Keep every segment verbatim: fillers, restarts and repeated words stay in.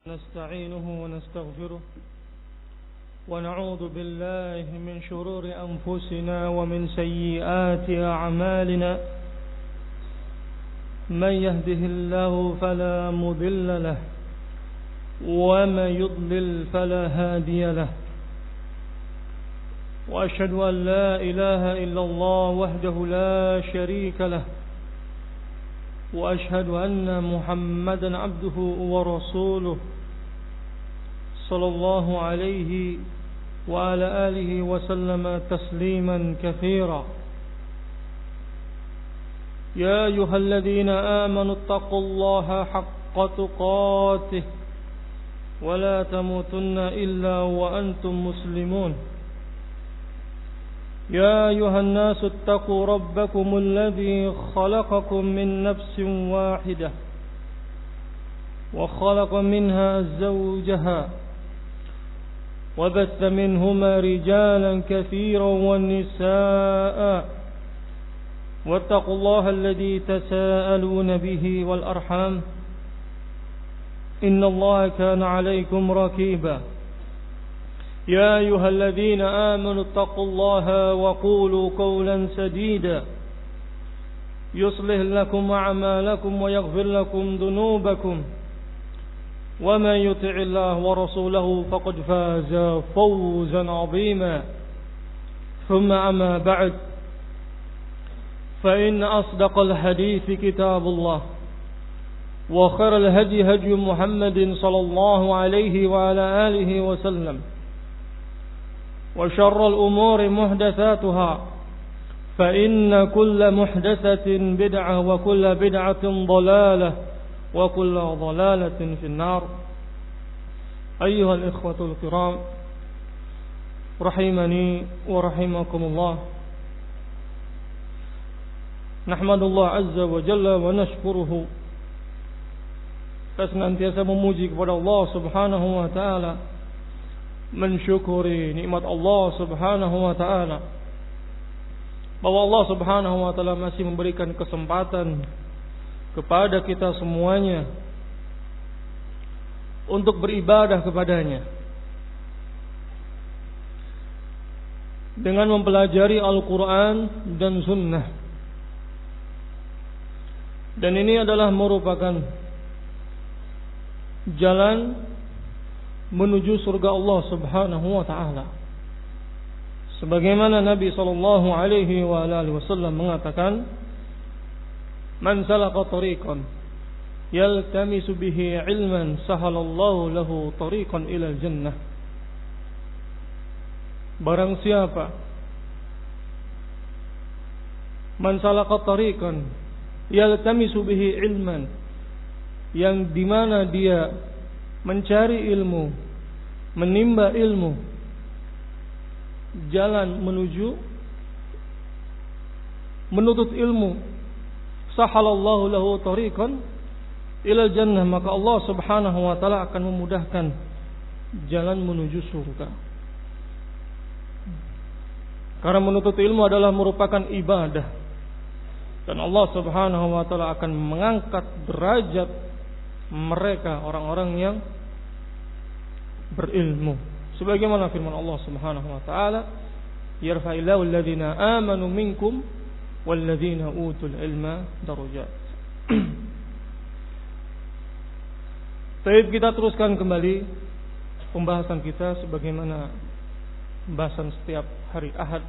نستعينه ونستغفره ونعوذ بالله من شرور أنفسنا ومن سيئات أعمالنا. من يهده الله فلا مضل له ومن يضلل فلا هادي له. وأشهد أن لا إله إلا الله وحده لا شريك له، وأشهد أن محمدا عبده ورسوله صلى الله عليه وعلى آله وسلم تسليما كثيرا. يا أيها الذين آمنوا اتقوا الله حق تقاته ولا تموتن إلا وأنتم مسلمون. يا أيها الناس اتقوا ربكم الذي خلقكم من نفس واحدة وخلق منها زوجها وبث منهما رجالا كثيرا والنساء واتقوا الله الذي تساءلون به والأرحام إن الله كان عليكم رقيبا. يا أيها الذين آمنوا اتقوا الله وقولوا قولا سديدا يصلح لكم أعمالكم ويغفر لكم ذنوبكم، ومن يطع الله ورسوله فقد فاز فوزا عظيما. ثم أما بعد، فإن أصدق الحديث كتاب الله، وخير الهدي هدي محمد صلى الله عليه وعلى آله وسلم، وشر الأمور محدثاتها، فإن كل محدثة بدعة وكل بدعة ضلالة وكل ضلالة في النار. أيها الإخوة الكرام رحمني ورحمكم الله، نحمد الله عز وجل ونشكره. Senantiasa memuji kepada Allah Subhanahu wa taala, mensyukuri nikmat Allah Subhanahu wa taala, bahwa Allah Subhanahu wa taala masih memberikan kesempatan kepada kita semuanya untuk beribadah kepadanya dengan mempelajari Al-Quran dan Sunnah. Dan ini adalah merupakan jalan menuju surga Allah Subhanahu wa taala, sebagaimana Nabi sallallahu alaihi wa alihi wasallam mengatakan, man salaka tariqan yaltamisu bihi ilman sahalallahu lahu tariqan ilal jannah. Barang siapa man salaka tariqan yaltamisu bihi ilman, yang dimana dia mencari ilmu, menimba ilmu, jalan menuju menuntut ilmu, sahalallahu lahu tariqan ilal jannah, maka Allah Subhanahu wa taala akan memudahkan jalan menuju surga. Karena menuntut ilmu adalah merupakan ibadah, dan Allah Subhanahu wa taala akan mengangkat derajat mereka orang-orang yang berilmu, sebagaimana firman Allah Subhanahu wa taala, yarfa'illahu alladhina amanu minkum walladzina utul ilma darajat. Baik, kita teruskan kembali pembahasan kita sebagaimana pembahasan setiap hari Ahad,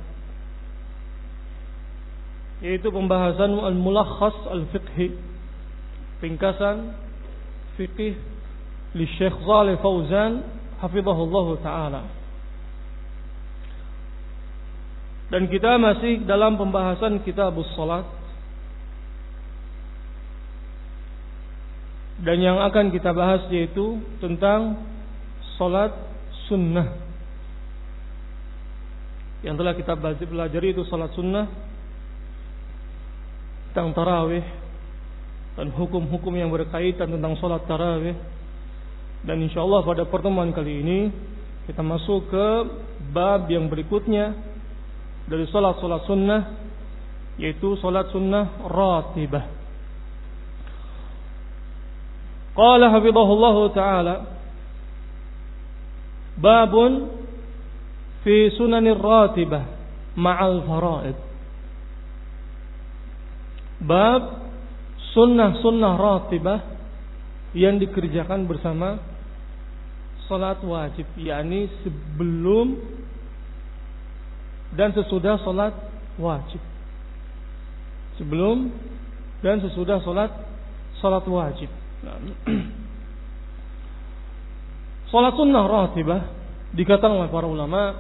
yaitu pembahasan al-mulakhas al-fiqhi, ringkasan fiqih li Syekh Shalih Fauzan hafizahullah taala. Dan kita masih dalam pembahasan kitabus salat, dan yang akan kita bahas yaitu tentang salat sunnah. Yang telah kita pelajari itu salat sunnah, tentang tarawih dan hukum-hukum yang berkaitan tentang salat tarawih. Dan insyaallah pada pertemuan kali ini kita masuk ke bab yang berikutnya dari salat-salat sunnah, yaitu salat sunnah ratibah. Qala hafizahullahu ta'ala Babun fi sunanir ratibah ma'al faraid. Bab sunnah-sunnah ratibah yang dikerjakan bersama salat wajib, yakni sebelum dan sesudah salat wajib. Sebelum dan sesudah salat salat wajib. Nah, salat sunnah ratibah dikatakan oleh para ulama,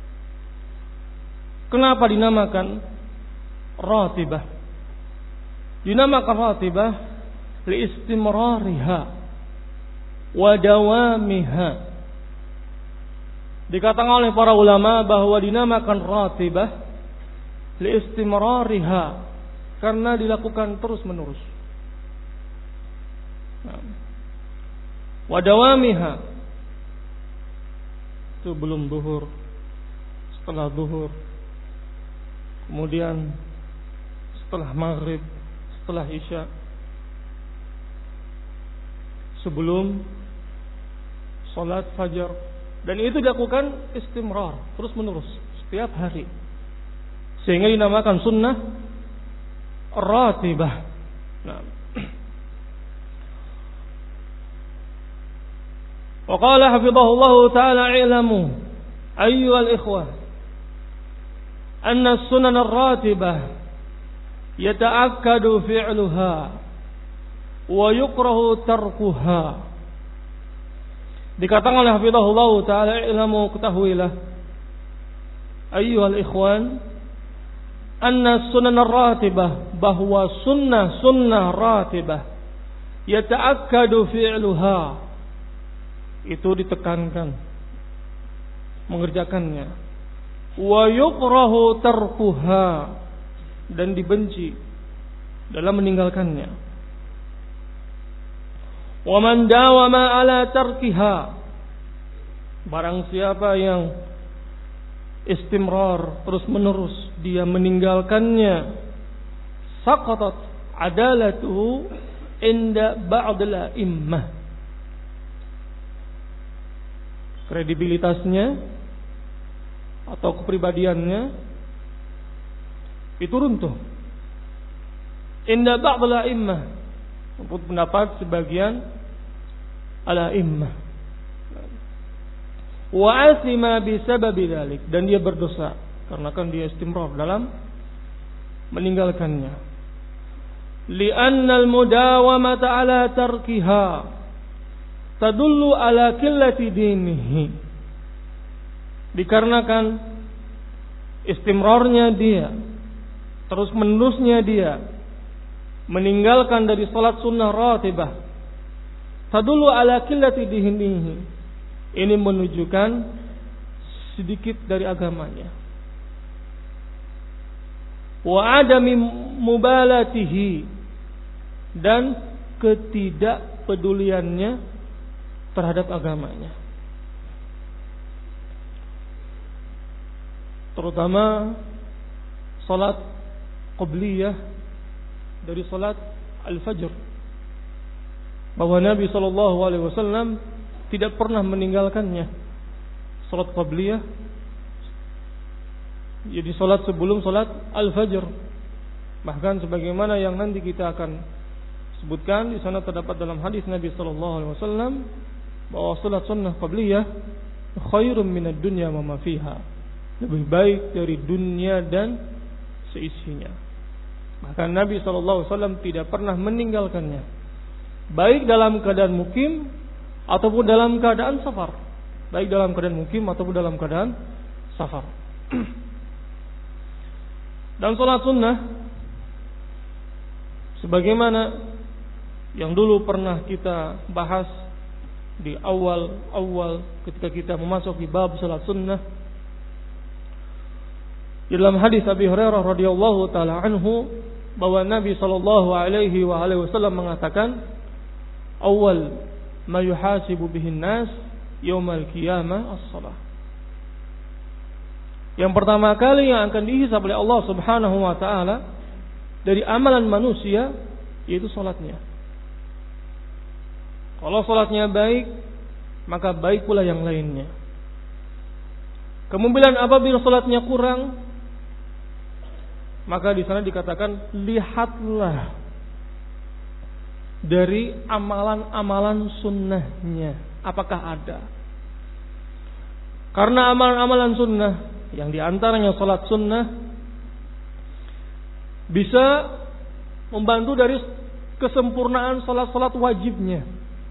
kenapa dinamakan ratibah? Dinamakan ratibah li istimrariha wa dawamiha. Dikatakan oleh para ulama bahwa dinamakan ratibah li istimrariha karena dilakukan terus menerus. Wa dawamiha, sebelum zuhur, setelah zuhur, kemudian setelah maghrib, setelah isya, sebelum salat fajar, dan itu dilakukan istimrar, terus menerus setiap hari, sehingga dinamakan sunnah ratibah. Nah, wa qala hafizahullahu ta'ala i'lamu ayyuhal ikhwah anna as-sunan ar-ratibah yata'akkadu fi'luha wa yukrahu tarkuha. Dikatakan oleh hafizahullahu ta'ala, ilmu ketahuilah ayyuhal ikhwan, anna sunan ratibah, bahwa sunnah-sunnah ratibah yata'akkadu fi'luha, itu ditekankan mengerjakannya, wa yukrahu tarkuha, dan dibenci dalam meninggalkannya. Wa man dawama ala tarkiha, barang siapa yang istimrar, terus menerus dia meninggalkannya, saqatat adalatuhu inda ba'dil a'immah, kredibilitasnya atau kepribadiannya itu runtuh. Inda ba'dil a'immah, untuk pendapat sebagian al-a'immah. Wa asima bisababi dzalik, dan dia berdosa karena kan dia istimrar dalam meninggalkannya. Li'anna al-mudawamata ala tarkiha tadullu ala qillati dinihi, dikarenakan istimrarnya dia, terus menerusnya dia meninggalkan dari salat sunnah ratibah, tadullu ala qillati dinihi, ini menunjukkan sedikit dari agamanya. Wa adami mubalatihi, dan ketidakpeduliannya terhadap agamanya, terutama salat qabliyah dari salat al-fajr, bahwa Nabi sallallahu alaihi wasallam tidak pernah meninggalkannya. Salat qabliyah, jadi salat sebelum salat al-fajr, bahkan sebagaimana yang nanti kita akan sebutkan, di sana terdapat dalam hadis Nabi sallallahu alaihi wasallam bahwa salat sunnah qabliyah khairun minad dunya wa ma fiha, lebih baik dari dunia dan seisinya. Bahkan Nabi sallallahu alaihi wasallam tidak pernah meninggalkannya, baik dalam keadaan mukim ataupun dalam keadaan safar, baik dalam keadaan mukim ataupun dalam keadaan safar. Dan salat sunnah, sebagaimana yang dulu pernah kita bahas di awal-awal ketika kita memasuki bab salat sunnah, dalam hadis Abi Hurairah radhiyallahu taala anhu, bahwa Nabi sallallahu alaihi wa alihi wasallam mengatakan, awal ma yuhasibu bihin nas yaumal qiyamah as-shalah, yang pertama kali yang akan dihisab oleh Allah Subhanahu wa taala dari amalan manusia yaitu salatnya. Kalau salatnya baik, maka baik pula yang lainnya. Kemudian apabila salatnya kurang, maka di sana dikatakan lihatlah dari amalan-amalan sunnahnya, apakah ada. Karena amalan-amalan sunnah yang diantaranya salat sunnah bisa membantu dari kesempurnaan salat-salat wajibnya.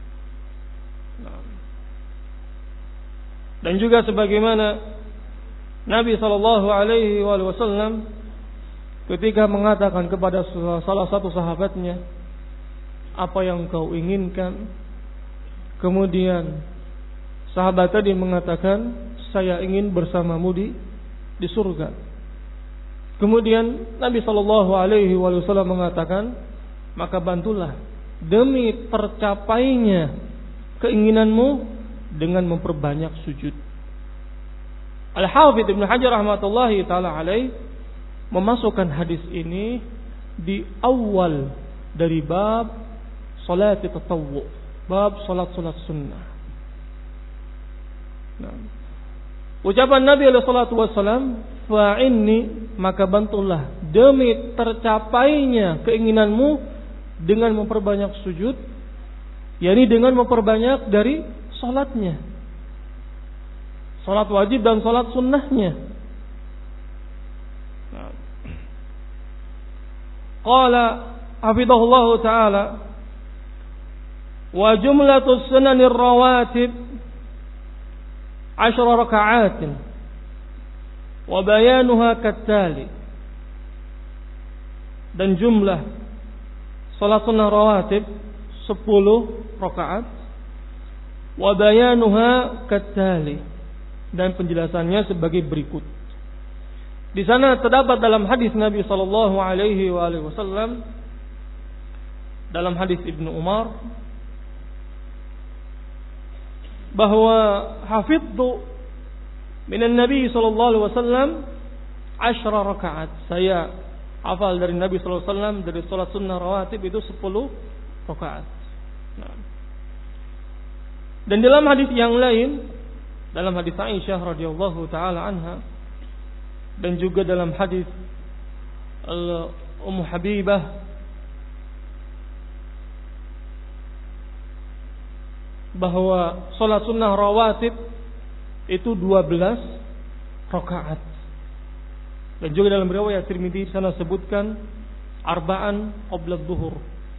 Dan juga sebagaimana Nabi sallallahu alaihi wasallam ketika mengatakan kepada salah satu sahabatnya, apa yang kau inginkan? Kemudian sahabat tadi mengatakan, saya ingin bersamamu di di surga. Kemudian Nabi sallallahu alaihi wasallam mengatakan, maka bantulah demi tercapainya keinginanmu dengan memperbanyak sujud. Al-Hafidz Ibnu Hajar rahmatullahi taala alaih memasukkan hadis ini di awal dari bab salat tatawwu, bab salat-salat sunnah. Nah, ucapan Nabi alaihi salatu wasallam, fa'inni, maka bantulah demi tercapainya keinginanmu dengan memperbanyak sujud, yakni dengan memperbanyak dari salatnya, salat wajib dan salat sunnahnya. Qala hafidhahullah ta'ala, wa jumlatus sunanir rawatib ashra raka'atin wa bayanuha kattali. Dan jumlah salat sunnah rawatib sepuluh rakaat, wa bayanuha kattali, dan penjelasannya sebagai berikut. Di sana terdapat dalam hadis Nabi sallallahu alaihi wasallam, dalam hadis Ibnu Umar, bahwa hafidtu minan Nabi sallallahu alaihi wasallam ashra rakaat, saya hafal dari Nabi sallallahu alaihi wasallam dari salat sunnah rawatib itu sepuluh rakaat. Nah, dan dalam hadis yang lain, dalam hadis Aisyah radhiyallahu taala anha, dan juga dalam hadis Ummu Habibah, bahwa salat sunnah rawatib itu dua belas rakaat. Dan juga dalam riwayat Tirmidzi sana sebutkan arba'an qabla adh-dhuhur,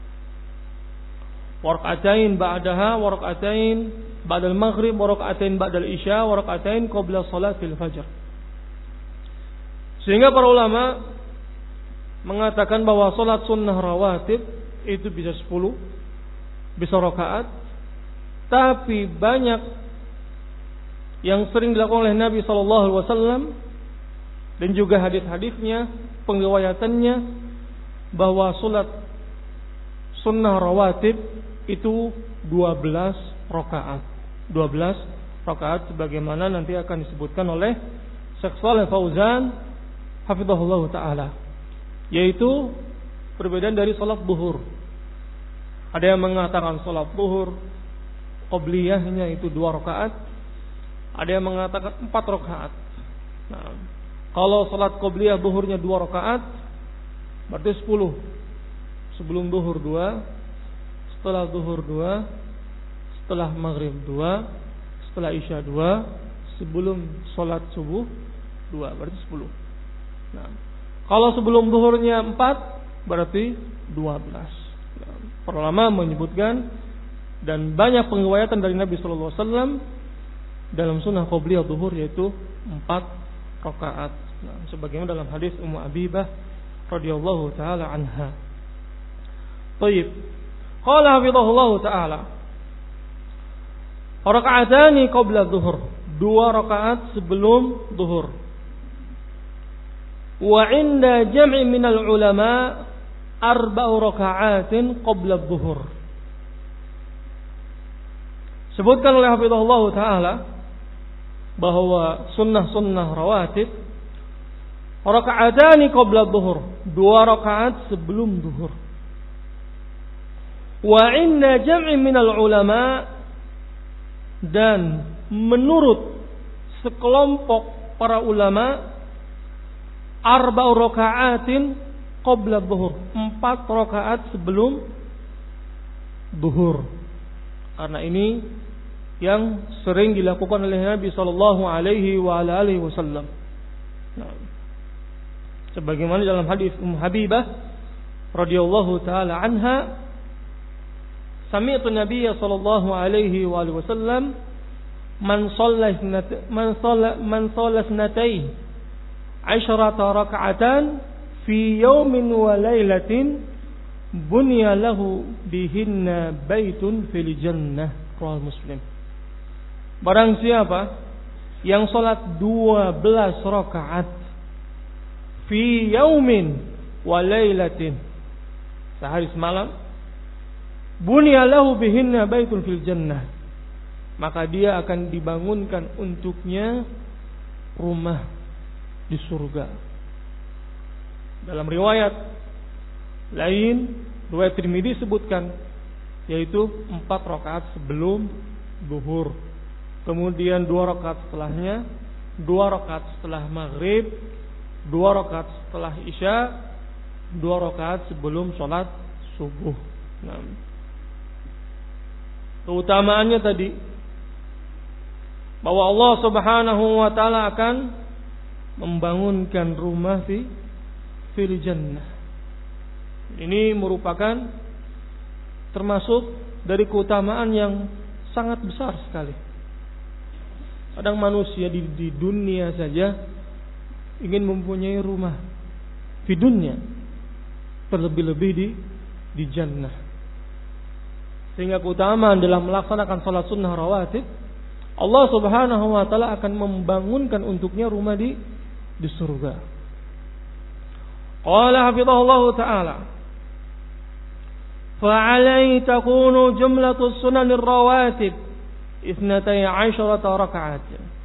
wa rak'atain ba'daha, wa rak'atain ba'da al-maghrib, wa rak'atain ba'da al-isya, wa rak'atain qabla salatil fajr. Sehingga para ulama mengatakan bahwa salat sunnah rawatib itu bisa sepuluh, bisa rakaat, tapi banyak yang sering dilakukan oleh Nabi sallallahu alaihi wasallam dan juga hadis-hadisnya, pengriwayatannya, bahwa salat sunnah rawatib itu dua belas rakaat. dua belas rakaat sebagaimana nanti akan disebutkan oleh Syekh Shalih Fauzan hafizahullah taala, yaitu perbedaan dari salat zuhur. Ada yang mengatakan salat zuhur qabliyahnya itu dua rakaat, ada yang mengatakan empat rakaat. Nah, kalau salat qabliyah zuhurnya dua rakaat, berarti sepuluh. Sebelum zuhur dua, setelah zuhur dua, setelah maghrib dua, setelah isya dua, sebelum salat subuh dua, berarti sepuluh. Nah, kalau sebelum zuhurnya empat, berarti dua belas. Nah, para ulama menyebutkan, dan banyak pengriwayatan dari Nabi sallallahu alaihi wasallam dalam sunnah qabliyah zuhur, yaitu empat rakaat. Nah, sebagaimana dalam hadis Ummu Habibah radhiyallahu taala anha. Baik. Qala hafizahullah taala, raka'atani qabla zuhur, dua rakaat sebelum zuhur. Wa 'inda jam'i minal ulama arba'u raka'atin qabla zuhur. Sebutkan oleh hafizahullah taala bahwa sunnah-sunnah rawatib raka'atani qabla zuhur, dua rakaat sebelum zuhur. Wa 'inda jam'i minal ulama, dan menurut sekelompok para ulama arba'u raka'atin qabla dhuhur, empat rakaat sebelum zuhur. Karena ini yang sering dilakukan oleh Nabi sallallahu alaihi wa ala alihi wasallam. Nah, sebagaimana dalam hadis Ummu Habibah radhiyallahu taala anha, sami'tu Nabiy sallallahu alaihi wa alihi wasallam man shalla man shalla man shalla sanatayn asyrata rak'atan fi yawmin wa lailatin bunya lahu bihinna baitun fil jannah. Rawahu Muslim. Barang siapa yang salat dua belas rakaat fi yaumin wa lailatin, sehari semalam, bunya lahu bihinna baitun fil jannah, maka dia akan dibangunkan untuknya rumah di surga. Dalam riwayat lain, riwayat Tirmidzi sebutkan, yaitu empat rakaat sebelum zuhur, kemudian dua rakaat setelahnya, dua rakaat setelah maghrib, dua rakaat setelah isya, dua rakaat sebelum sholat subuh. Nah, keutamaannya tadi bahwa Allah Subhanahu wa taala akan membangunkan rumah di fil jannah. Ini merupakan termasuk dari keutamaan yang sangat besar sekali. Kadang manusia di, di dunia saja ingin mempunyai rumah di dunia, terlebih-lebih di di jannah. Sehingga keutamaan dalam melaksanakan salat sunnah rawatib, Allah Subhanahu wa taala akan membangunkan untuknya rumah di di surga. Qala hafizahullahu taala, fa'alai takunu jumlatu sunanir rawatib isnatai asyrata raka'at.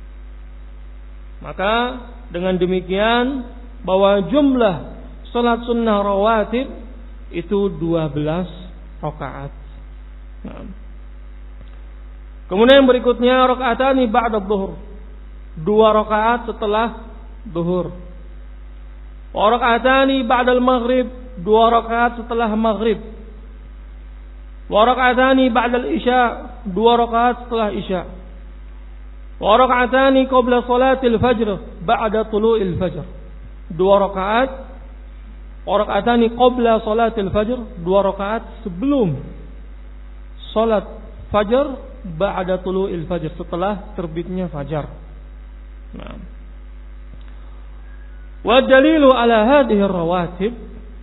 Maka dengan demikian bahwa jumlah salat sunnah rawatib itu dua belas rakaat. Nah. Kemudian berikutnya rakaatani ba'da dhuhur, dua rakaat setelah zuhur. Wa rakaatani ba'da al-maghrib, dua rakaat setelah maghrib. Wa raka'atani ba'da al-isya, dua rakaat setelah isya. Wa raka'atani qabla salatil fajr, ba'da tulu'il fajr, dua rakaat. Wa raka'atani qabla salatil fajr, dua rakaat sebelum salat fajar, ba'da tulu'il fajr, setelah terbitnya fajar. Nah. Wa dalilu ala hadhihi ar-rawatib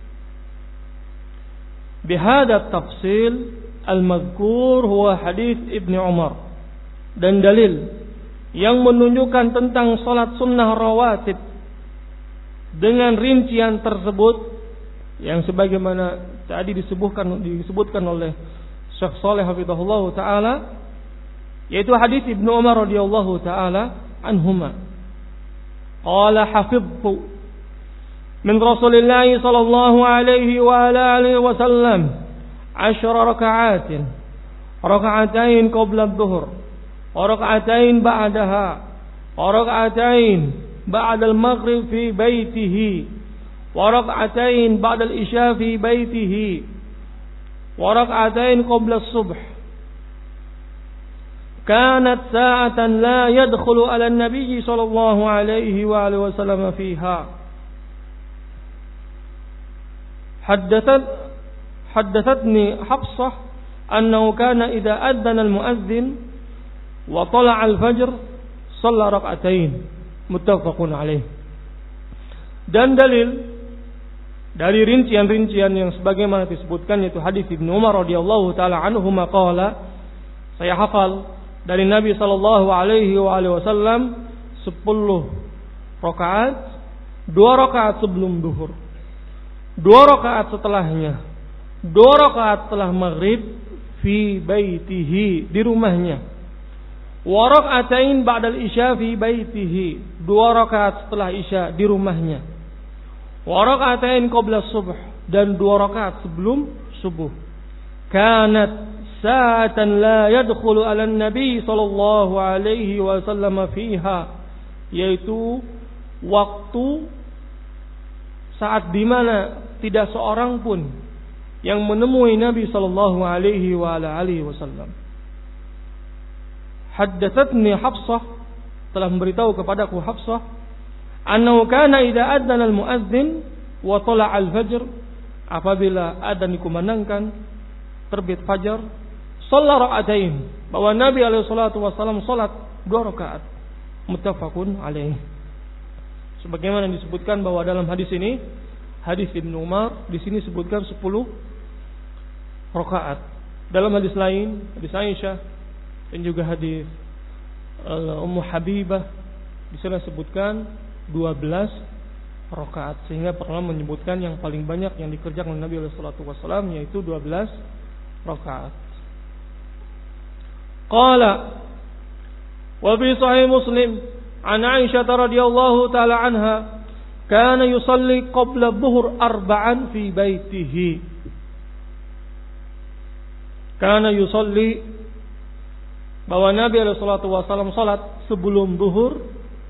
bihada at-tafsil al-madhkur huwa hadis Ibnu Umar. Dan dalil yang menunjukkan tentang salat sunnah rawatib dengan rincian tersebut yang sebagaimana tadi disebutkan disebutkan oleh Syekh Shalih hafizahullah taala, yaitu hadis Ibnu Umar radhiyallahu taala anhuma. Qala hafidtu min Rasulillah sallallahu alaihi wa ala alihi wasallam ashra raka'atin, raka'atain qabla adh-dhuhr, wa raka'atain ba'daha, wa raka'atain ba'da al-maghrib fi baitihi, wa raka'atain ba'da al-isya fi baitihi, wa raka'atain qabla as-subh. Kanat sa'atan la yadkhulu ala an-nabiy sallallahu alaihi wa alihi wasallam fiha. Haddathat haddathatni Hafsah annahu kana idza adzana al-muadzin wa tala'a al-fajr shalla rak'atain, muttafaqun alaih. Dan dalil dari rincian-rincian yang sebagaimana disebutkan, yaitu hadis Ibnu Umar radhiyallahu taala anhu maqala, saya hafal dari Nabi sallallahu alaihi wa alihi wasallam sepuluh rakaat, dua rakaat sebelum zuhur, dua rakaat setelahnya, dua rakaat setelah maghrib fi baitihi, di rumahnya, wa raka'atain ba'da al-isya fi baitihi, dua rakaat setelah isya di rumahnya, wa raka'atain qabla subuh, dan dua rakaat sebelum subuh. Kanat sa'atan la yadkhulu ala an-nabi sallallahu alaihi wasallam fiha, yaitu waktu saat dimana tidak seorang pun yang menemui Nabi sallallahu alaihi wa ala alihi wasallam. Haddatsatni Hafsah, telah memberitahu kepadaku Hafsah, annahu kana idza adzana al-muadzin wa tala'a al-fajr, apabila adzan dikumandangkan, terbit fajar, shalla raka'atain, bahwa Nabi alaihi salatu wasallam salat dua rakaat. Muttafaqun alaih. Sebagaimana disebutkan bahwa dalam hadis ini, hadis Ibnu Umar, di sini sebutkan sepuluh rakaat. Dalam hadis lain, hadis Aisyah dan juga hadis Ummu Habibah, di sana sebutkan dua belas rakaat, sehingga pernah menyebutkan yang paling banyak yang dikerjakan oleh Nabi sallallahu alaihi wasallam yaitu dua belas rakaat. Qala wa fi sahih Muslim an Aisyah radhiyallahu taala anha kana yusalli qabla dhuhr arba'an fi baitihi. Kana yusalli, bahwa Nabi alaihi salatu wasallam salat sebelum zuhur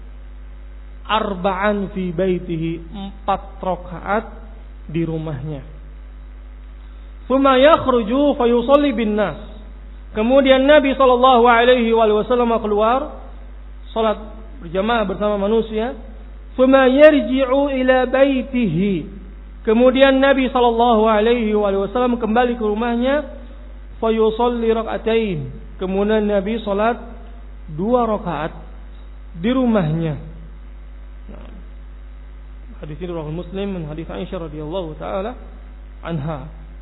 arba'an fi baitihi, empat rakaat di rumahnya. Tsumma yakhruju fayusalli bin nas. Kemudian Nabi sallallahu alaihi wasallam keluar salat berjamaah bersama manusia. Tsumma yarji'u ila baitihi. Kemudian Nabi sallallahu alaihi wasallam kembali ke rumahnya, fayusalli rak'atain. Kemudian Nabi salat dua rakaat di rumahnya. Nah, hadis ini riwayat Muslim dan hadis Aisyah radhiyallahu taala anha.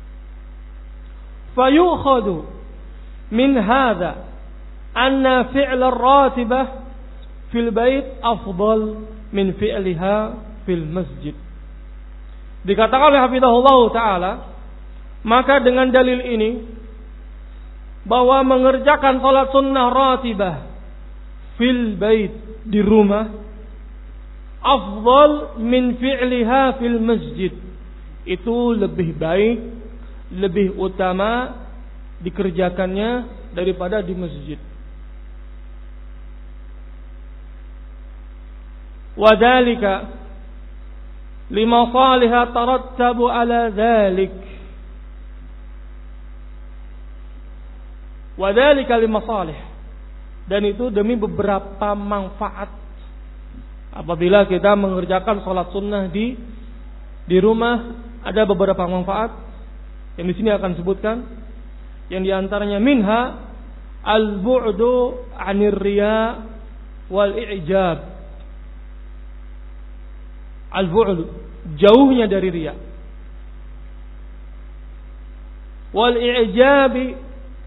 Fayukhadhu min hadha anna fi'l ar-ratibah fil bait afdal min fi'liha fil masjid. Dikatakan oleh hafizahullah taala, maka dengan dalil ini bahwa mengerjakan salat sunnah ratibah fil bait, di rumah, afdal min fi'liha fil masjid, itu lebih baik, lebih utama dikerjakannya daripada di masjid. Wadhalika lima salihah tarattabu ala dhalik. Wadhalika lima salih, dan itu demi beberapa manfaat. Apabila kita mengerjakan salat sunnah di di rumah, ada beberapa manfaat yang di sini akan sebutkan. Yang diantaranya minha al-bu'du 'anir riya wal i'jab. Al-bu'du, jauhnya dari riya. Wal i'jabi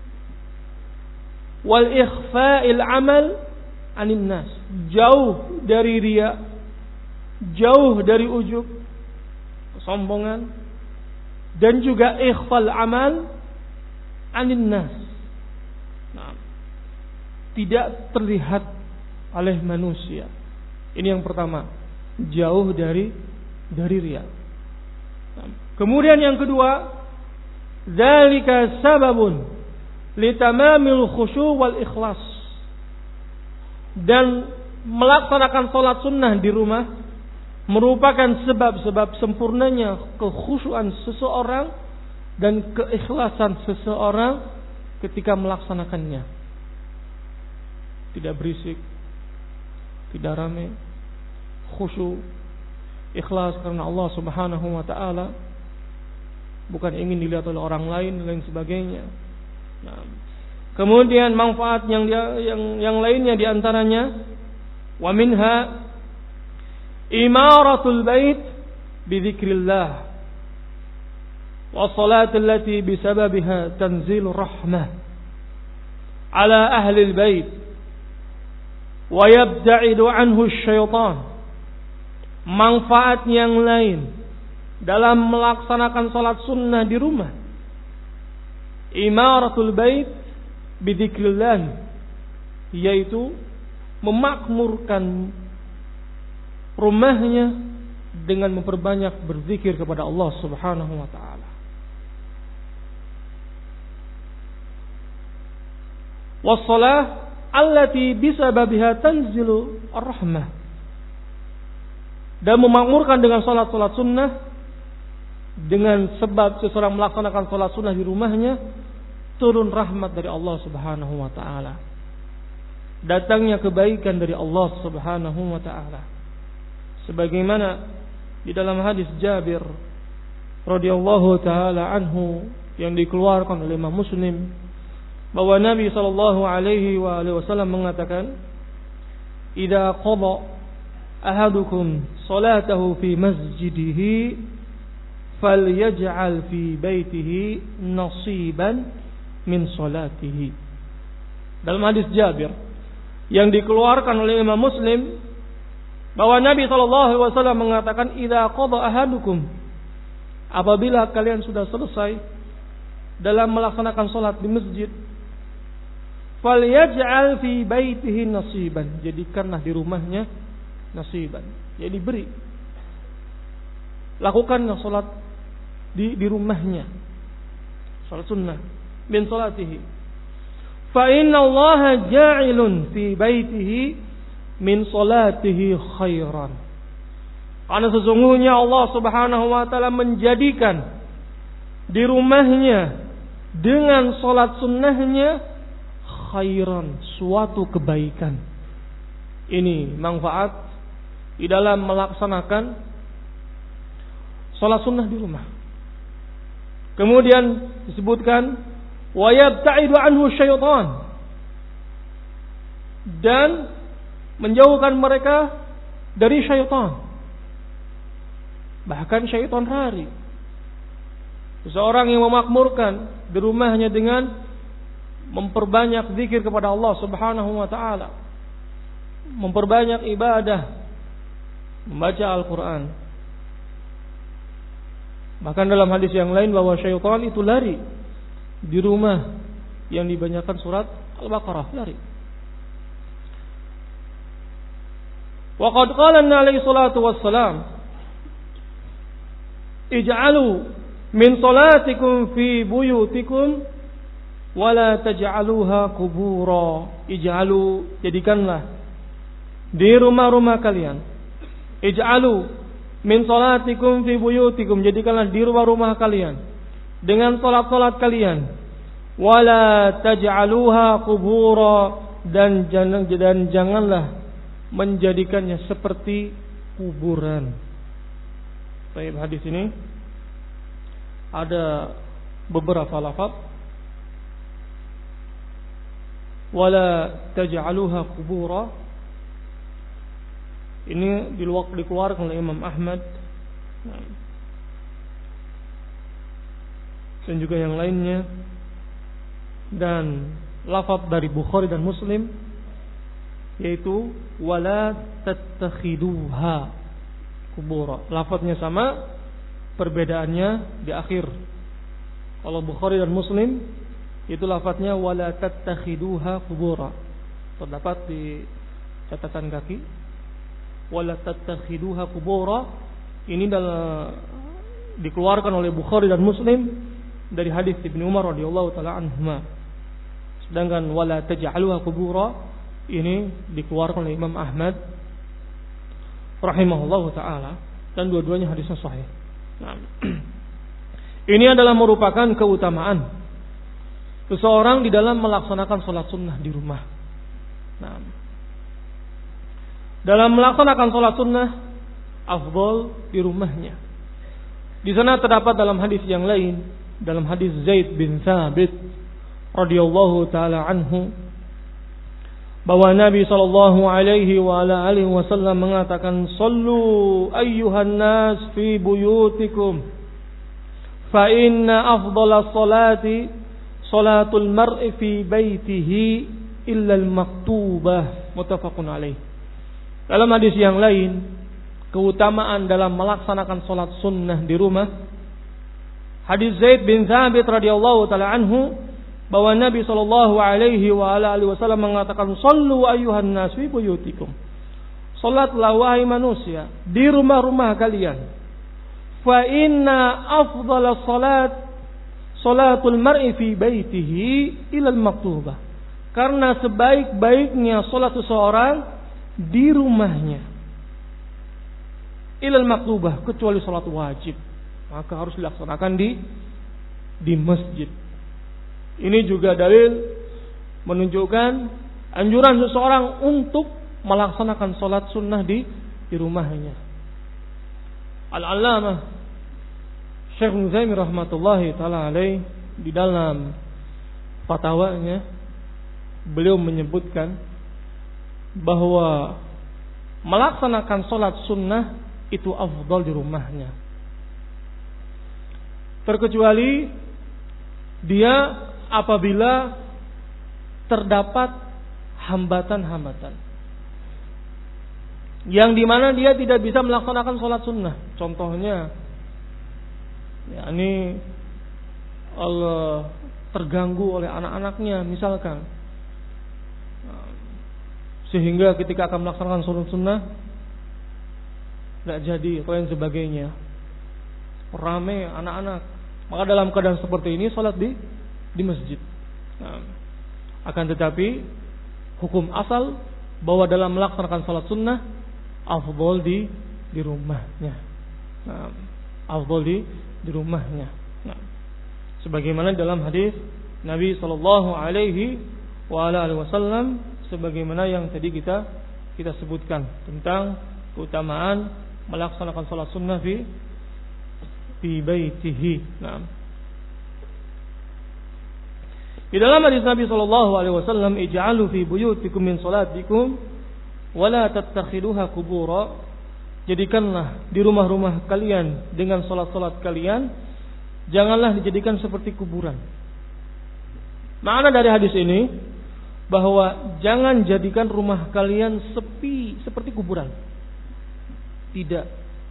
wal ikhfa'il amal 'anil nas. Jauh dari riya, jauh dari ujub, kesombongan, dan juga ikhfal amal 'anil nas. Nah, tidak terlihat oleh manusia. Ini yang pertama, jauh dari dari riya. Nah, kemudian yang kedua, dzalika sababun litamamil khusyu' wal ikhlas. Dan melaksanakan salat sunnah di rumah merupakan sebab-sebab sempurnanya kekhusyuan seseorang dan keikhlasan seseorang ketika melaksanakannya. Tidak berisik, tidak ramai, khusyuk, ikhlas karena Allah Subhanahu wa taala, bukan ingin dilihat oleh orang lain dan lain sebagainya. Nah, kemudian manfaat yang dia, yang yang lainnya diantaranya, wa minha imaratul bait bi dzikrillah wa salat allati bisababiha tanzilur rahmah ala ahli al-bait wa yabta'idu anhu asy-syaitan. Manfaat yang lain dalam melaksanakan salat sunnah di rumah, imaratul bait bidzikrillah, yaitu memakmurkan rumahnya dengan memperbanyak berzikir kepada Allah Subhanahu wa taala. Wassalah allati bisababiha tanzilu ar-rahmah, dan memakmurkan dengan salat-salat sunnah, dengan sebab seseorang melaksanakan salat sunnah di rumahnya, turun rahmat dari Allah Subhanahu wa taala. Datangnya kebaikan dari Allah Subhanahu wa taala. Sebagaimana di dalam hadis Jabir radhiyallahu taala anhu yang dikeluarkan oleh Imam Muslim, bahwa Nabi sallallahu alaihi wa alihi wasallam mengatakan, "Idza qada ahadukum salatahu fi masjidihi falyaj'al fi baitihi nasiban min salatihi." Dalam hadis Jabir yang dikeluarkan oleh Imam Muslim, bahwa Nabi sallallahu alaihi wasallam mengatakan, "Idza qada ahadukum," apabila kalian sudah selesai dalam melaksanakan salat di masjid, falyaj'al fi baitihi nasiban, jadikanlah di rumahnya nasiban, jadi beri, lakukanlah salat di di rumahnya, salat sunnah min salatihi. Fa inna Allah ja'ilun fi baitihi min salatihi khairan. Karena sesungguhnya Allah Subhanahu wa taala menjadikan di rumahnya dengan salat sunnahnya khairan, suatu kebaikan. Ini manfaat di dalam melaksanakan salat sunnah di rumah. Kemudian disebutkan wa yabta'idu anhu syaitan, dan menjauhkan mereka dari syaitan. Bahkan syaitan hari. Seseorang yang memakmurkan di rumahnya dengan memperbanyak zikir kepada Allah Subhanahu wa taala, memperbanyak ibadah, membaca Al-Quran. Bahkan dalam hadis yang lain bahwa syaitan itu lari di rumah yang dibanyakan surat Al-Baqarah, lari. Wa qad qala alaihi salatu wassalam, ij'alu min salatikum fi buyutikum wala taj'aluha qubura. Ij'alu, jadikanlah di rumah-rumah kalian. Ij'alu min salatikum fi buyutikum, jadikanlah di rumah-rumah kalian dengan salat-salat kalian. Wala taj'aluha qubura, dan jangan dan janganlah menjadikannya seperti kuburan. Baik, hadis ini ada beberapa lafaz, wala taj'aluha qubura. Ini dikeluarkan oleh Imam Ahmad dan juga yang lainnya, dan lafaz dari Bukhari dan Muslim yaitu wala tattakhiduha qubura. Lafaznya sama, perbedaannya di akhir. Kalau Bukhari dan Muslim itu lafaznya wala tattakhiduha qubura, terdapat di catatan kaki, wala tattakhiduha qubura. Ini dalam dikeluarkan oleh Bukhari dan Muslim dari hadis Ibnu Umar radhiyallahu taala anhuma. Sedangkan wala taj'aluha qubura ini dikeluarkan oleh Imam Ahmad rahimahullahu taala, dan dua-duanya hadisnya sahih. Nah, ini adalah merupakan keutamaan seseorang di dalam melaksanakan salat sunnah di rumah. Nah, dalam melaksanakan salat sunnah afdal di rumahnya. Di sana terdapat dalam hadis yang lain, dalam hadis Zaid bin Thabit radhiyallahu taala anhu, bahwa Nabi sallallahu alaihi wa ala alihi wasallam mengatakan, "Sallu ayyuhan nas fi buyutikum fa inna afdhala salati salatul mar'i fi baitihi illa al-maktubah." Muttafaqun alaih. Dalam hadis yang lain, keutamaan dalam melaksanakan salat sunnah di rumah, hadis Zaid bin Thabit radhiyallahu taala anhu, bahwa Nabi sallallahu alaihi wa ala alihi wasallam mengatakan, "Shallu ayyuhan nas fi buyutikum." Salatlah wahai manusia di rumah-rumah kalian. Fa inna afdhala salat salatul mar'i fi baitihi ila al-maktubah. Karena sebaik-baiknya salat seseorang di rumahnya. ilal maktubah, kecuali salat wajib, maka harus dilaksanakan di di masjid. Ini juga dalil menunjukkan anjuran seseorang untuk melaksanakan salat sunnah di di rumahnya. Al-Allamah Syekh Utsaimin rahmatullahi taala alaih di dalam fatwanya beliau menyebutkan bahwa melaksanakan salat sunnah itu afdal di rumahnya, terkecuali dia apabila terdapat hambatan-hambatan yang dimana dia tidak bisa melaksanakan salat sunnah. Contohnya, yakni Allah terganggu oleh anak-anaknya misalkan, sehingga ketika akan melaksanakan salat sunnah tidak jadi atau yang sebagainya, ramai anak-anak, maka dalam keadaan seperti ini salat di di masjid. Nah, akan tetapi hukum asal bahwa dalam melaksanakan salat sunnah afdal di di rumahnya. Nah, afdal di di rumahnya. Nah, sebagaimana dalam hadis Nabi sallallahu alaihi wa ala alihi wasallam, sebagaimana yang tadi kita kita sebutkan tentang keutamaan melaksanakan salat sunnah fi fi baitihi. Nah, di dalam hadis Nabi sallallahu alaihi wasallam, ij'alu fi buyutikum min salatikum wa la tattakhiduha qubura, jadikanlah di rumah-rumah kalian dengan salat-salat kalian, janganlah dijadikan seperti kuburan. Makna dari hadis ini bahwa jangan jadikan rumah kalian sepi seperti kuburan. Tidak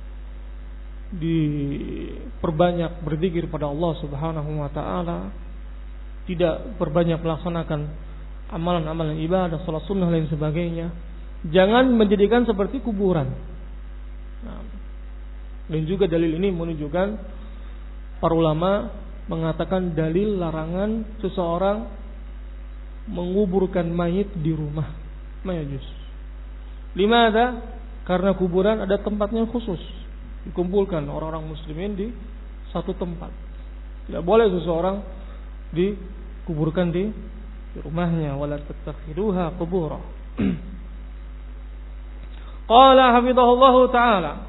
diperbanyak berzikir pada Allah Subhanahu wa taala, tidak berbanyak melaksanakan amalan-amalan ibadah, salat sunnah dan sebagainya. Jangan menjadikan seperti kuburan. Nah, dan juga dalil ini menunjukkan para ulama mengatakan dalil larangan seseorang menguburkan mayit di rumah. Mayajus. Limada? Karena kuburan ada tempatnya khusus, dikumpulkan orang-orang muslimin di satu tempat. Tidak boleh seseorang dikuburkan di, di rumahnya. Wala tattakhiduha qubura. Qala hafizahullahu ta'ala,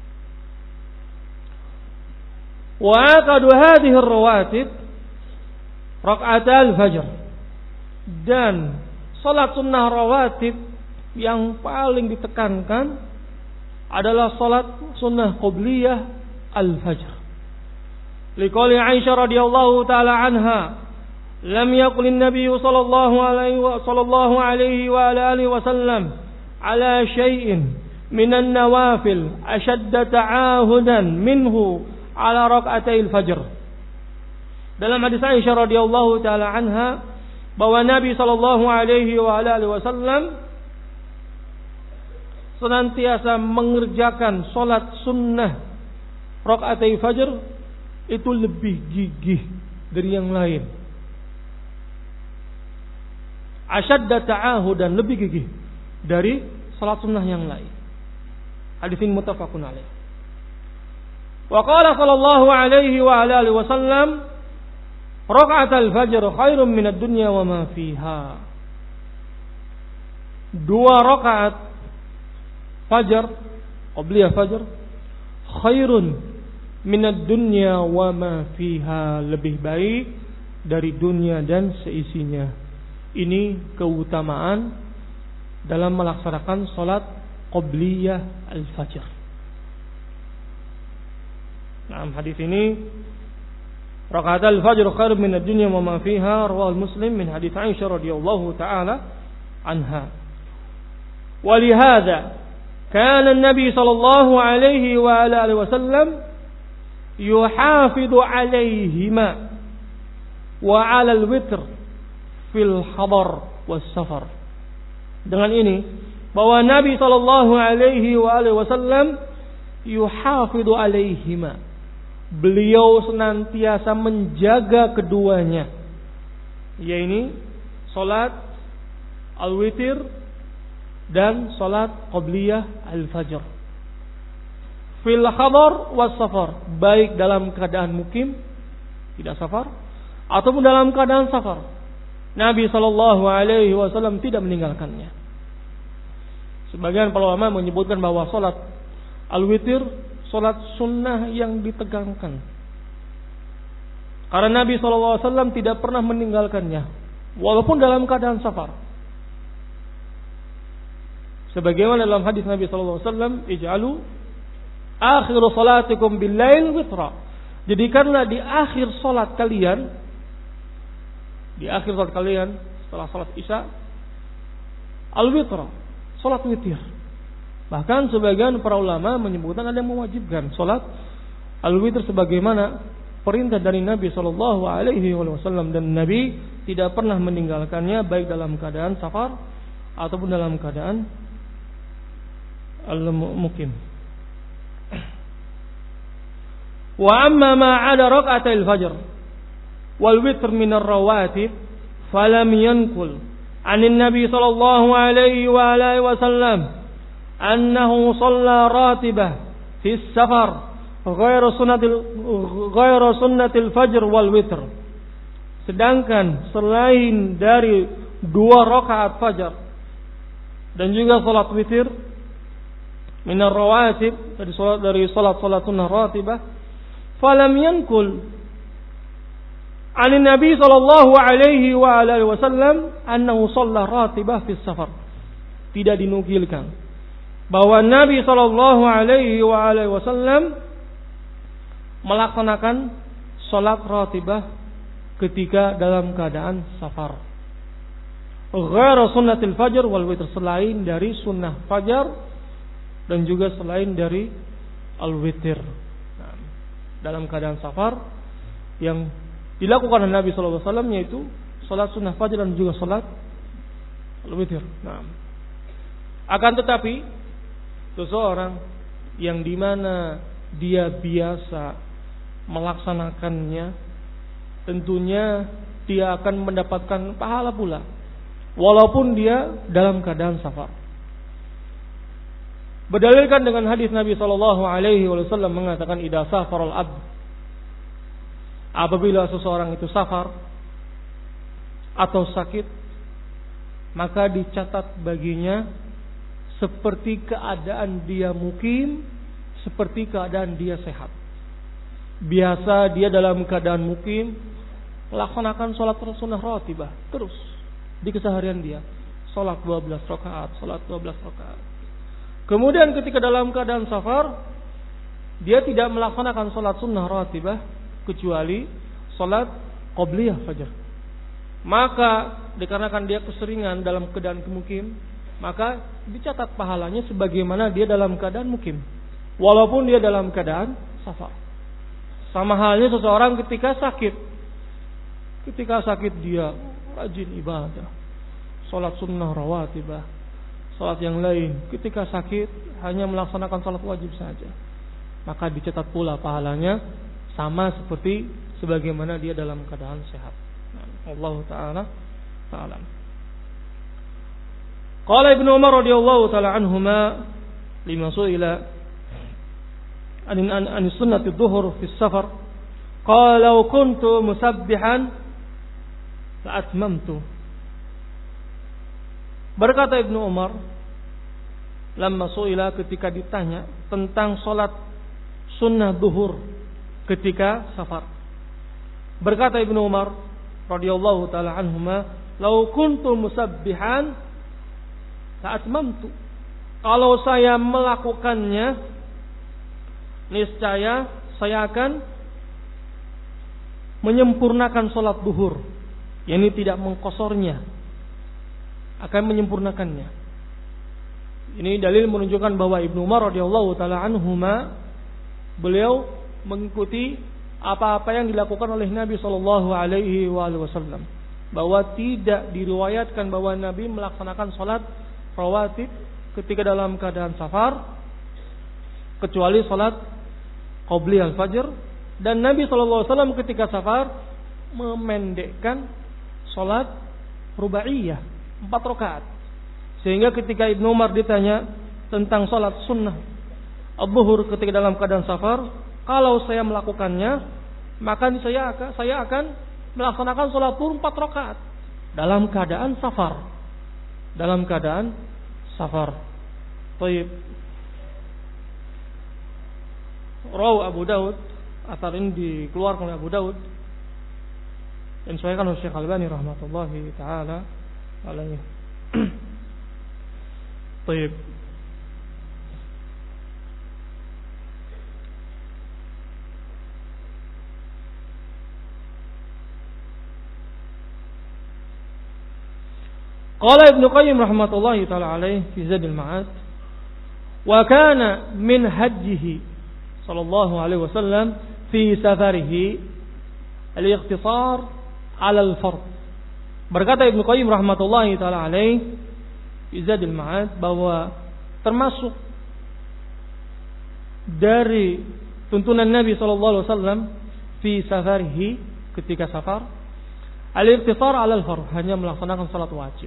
wa aqadu hadhihi ar-rawatib rak'atal fajr, dan salat sunnah rawatib yang paling ditekankan adalah salat sunnah qabliyah al-fajr. Liqauli Aisyah radhiyallahu ta'ala anha, lam yaqul an-nabiy sallallahu alaihi wa sallallahu alaihi wa alihi wasallam ala syai'in minan nawafil ashadda ta'ahudan minhu ala rak'atayil fajr. Dalam hadis Aisyah radhiyallahu taala anha bahwa Nabi sallallahu alaihi wa alihi wasallam senantiasa mengerjakan salat sunnah rak'atayil fajr itu lebih gigih dari yang lain. Ashadda ta'ahudan, lebih gigih dari salat sunnah yang lain. Hadis ini muttafaqun alaih. Wa qala sallallahu alaihi wa alihi wasallam, raka'atul fajr khairun minad dunya wa ma fiha. Dua rakaat fajar, qabliyah fajar, khairun minad dunya wa ma fiha, lebih baik dari dunia dan seisinya. Ini keutamaan dalam melaksanakan salat qabliyah al-fajr. Nah, hadis ini rakaat al-fajr khairun min ad-dunya wa ma fiha, rawahu Muslim min hadis Aisyah radhiyallahu taala anha. Wa li hadza kana an-nabi sallallahu alaihi wa alihi wasallam yuhafidhu alaihima wa 'ala al-witr fil hadar was safar. Dengan ini bahwa Nabi sallallahu alaihi wa alihi wasallam yuhafidhu alaihima, beliau senantiasa menjaga keduanya, yaitu salat al-witir dan salat qabliyah al-fajr, fil hadar was safar, baik dalam keadaan mukim, tidak safar, ataupun dalam keadaan safar. Nabi sallallahu alaihi wasallam tidak meninggalkannya. Sebagian para ulama menyebutkan bahwa salat al-witir salat sunnah yang ditegangkan. Karena Nabi sallallahu alaihi wasallam tidak pernah meninggalkannya walaupun dalam keadaan safar. Sebagaimana dalam hadis Nabi sallallahu alaihi wasallam, "Ij'alu akhir salatikum bil-lail witra." Jadikanlah di akhir salat kalian, di akhir salat kalian setelah salat Isya, al-witra, salat witir. Bahkan sebagian para ulama menyebutkan ada yang mewajibkan salat al-witir sebagaimana perintah dari Nabi sallallahu alaihi wasallam, dan Nabi tidak pernah meninggalkannya baik dalam keadaan safar ataupun dalam keadaan al-mukim. Wa amma ma 'ada rak'atil fajr wal witr min ar-rawatib falam yankul 'anin nabi sallallahu alaihi wa alihi wasallam annahu shalla ratibah fi as-safar ghairu sunnatil ghairu sunnatil fajr wal witr. Sedangkan selain dari dua rakaat fajar dan juga salat witir minar rawatib, dari salat dari salat-salat sunnah ratibah, falam yankul anin nabi sallallahu alaihi wa alihi wasallam annahu shalla ratibah fi safar. Tidak dinukilkan bahwa Nabi sallallahu alaihi wa alihi wasallam melaksanakan salat ratibah ketika dalam keadaan safar. Ghairu sunnatil fajr wal witr, selain dari sunnah fajar dan juga selain dari al-witir. Nah, dalam keadaan safar yang dilakukan oleh Nabi sallallahu alaihi wasallam yaitu salat sunnah fajar dan juga salat al-witir. Nah, akan tetapi seseorang yang dimana dia biasa melaksanakannya, tentunya dia akan mendapatkan pahala pula walaupun dia dalam keadaan safar. Berdalilkan dengan hadis Nabi sallallahu alaihi wasallam mengatakan, idza safaral abd, apabila seseorang itu safar atau sakit, maka dicatat baginya seperti keadaan dia mukim, seperti keadaan dia sehat. Biasa dia dalam keadaan mukim melaksanakan salat sunnah ratibah terus di keseharian dia, salat dua belas rakaat, salat dua belas rakaat. Kemudian ketika dalam keadaan safar, dia tidak melaksanakan salat sunnah ratibah kecuali salat qabliyah fajar. Maka dikarenakan dia keseringan dalam keadaan mukim, maka dicatat pahalanya sebagaimana dia dalam keadaan mukim, walaupun dia dalam keadaan safar. Sama halnya seseorang ketika sakit. Ketika sakit dia rajin ibadah, salat sunnah rawatibah, salat yang lain. Ketika sakit hanya melaksanakan salat wajib saja, maka dicatat pula pahalanya sama seperti sebagaimana dia dalam keadaan sehat. Allah taala ta'ala. Qala Ibnu Umar radhiyallahu taala anhuma lima su'ila an an sunnati dhuhur fi safar, qala law kuntu musabbihan la atmamtu. Berkata Ibnu Umar, lamma su'ila, ketika ditanya tentang salat sunnah duhur ketika safar, berkata Ibnu Umar radhiyallahu taala anhuma, "Lau kuntu musabbihan la atmamtu." Kalau saya melakukannya, niscaya saya akan menyempurnakan salat duhur, yakni tidak mengkosornya, akan menyempurnakannya. Ini dalil menunjukkan bahwa Ibnu Umar radhiyallahu taala anhuma beliau mengikuti apa-apa yang dilakukan oleh Nabi sallallahu alaihi wasallam, bahwa tidak diriwayatkan bahwa Nabi melaksanakan salat rawatib ketika dalam keadaan safar kecuali salat qabli al-fajr, dan Nabi sallallahu alaihi wasallam ketika safar memendekkan salat rubaiyah empat rakaat. Sehingga ketika Ibnu Umar ditanya tentang salat sunnah az-zuhur ketika dalam keadaan safar, kalau saya melakukannya, maka saya akan saya akan melaksanakan salat zuhur empat rakaat dalam keadaan safar. Dalam keadaan safar. Baik. Rawi Abu Daud, athar ini dikeluarkan oleh Abu Daud dan disahihkan oleh Syekh Al-Albani rahmatullahi taala alaihi. Baik. Qala Ibnu Qayyim rahmatullahi taala alaihi fi Zadil Ma'ad, wa kana min hajjihi sallallahu alaihi wasallam fi safarihi al-iqtisar 'ala al-fard. Berkata Ibnu Qayyim rahmatullahi taala alaihi fi Zadil Ma'ad bahwa termasuk dari tuntunan Nabi sallallahu alaihi wasallam fi safarihi ketika safar al-iqtisar 'ala al-fard, hanya melaksanakan salat wajib.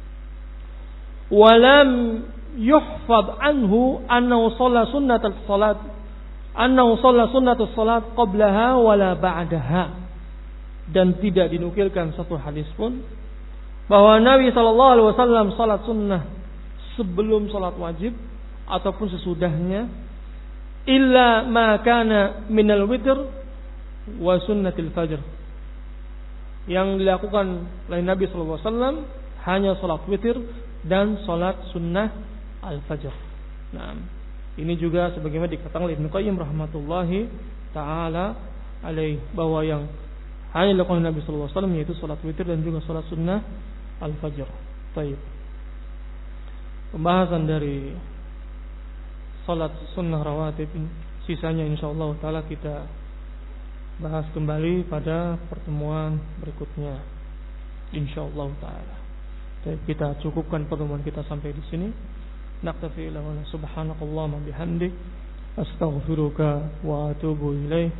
Walam yuhfad anhu annahu shalla sunnatus salat annahu shalla sunnatus salat qablaha wala ba'daha, dan tidak dinukilkan satu hadis pun bahwa Nabi sallallahu alaihi wasallam salat sunnah sebelum salat wajib ataupun sesudahnya, illa ma kana minal witr wa sunnatil fajr. Yang dilakukan oleh Nabi sallallahu alaihi wasallam hanya salat witir dan salat sunnah al-fajr. Nah, ini juga sebagaimana dikatakan oleh Ibnu Qayyim rahmatullahi taala alaih, bahwa yang hanya dilakukan Nabi sallallahu alaihi wasallam yaitu salat witir dan juga salat sunnah al-fajr. Baik. Pembahasan dari salat sunnah rawatib sisanya insyaallah taala kita bahas kembali pada pertemuan berikutnya insyaallah taala. Kita cukupkan pertemuan kita sampai di sini. Naktafi ila wa subhanakallahumma bihamdik astaghfiruka wa atubu ilaih.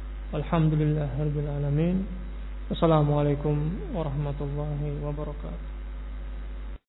Alhamdulillahirabbil alamin. Wassalamualaikum warahmatullahi wabarakatuh.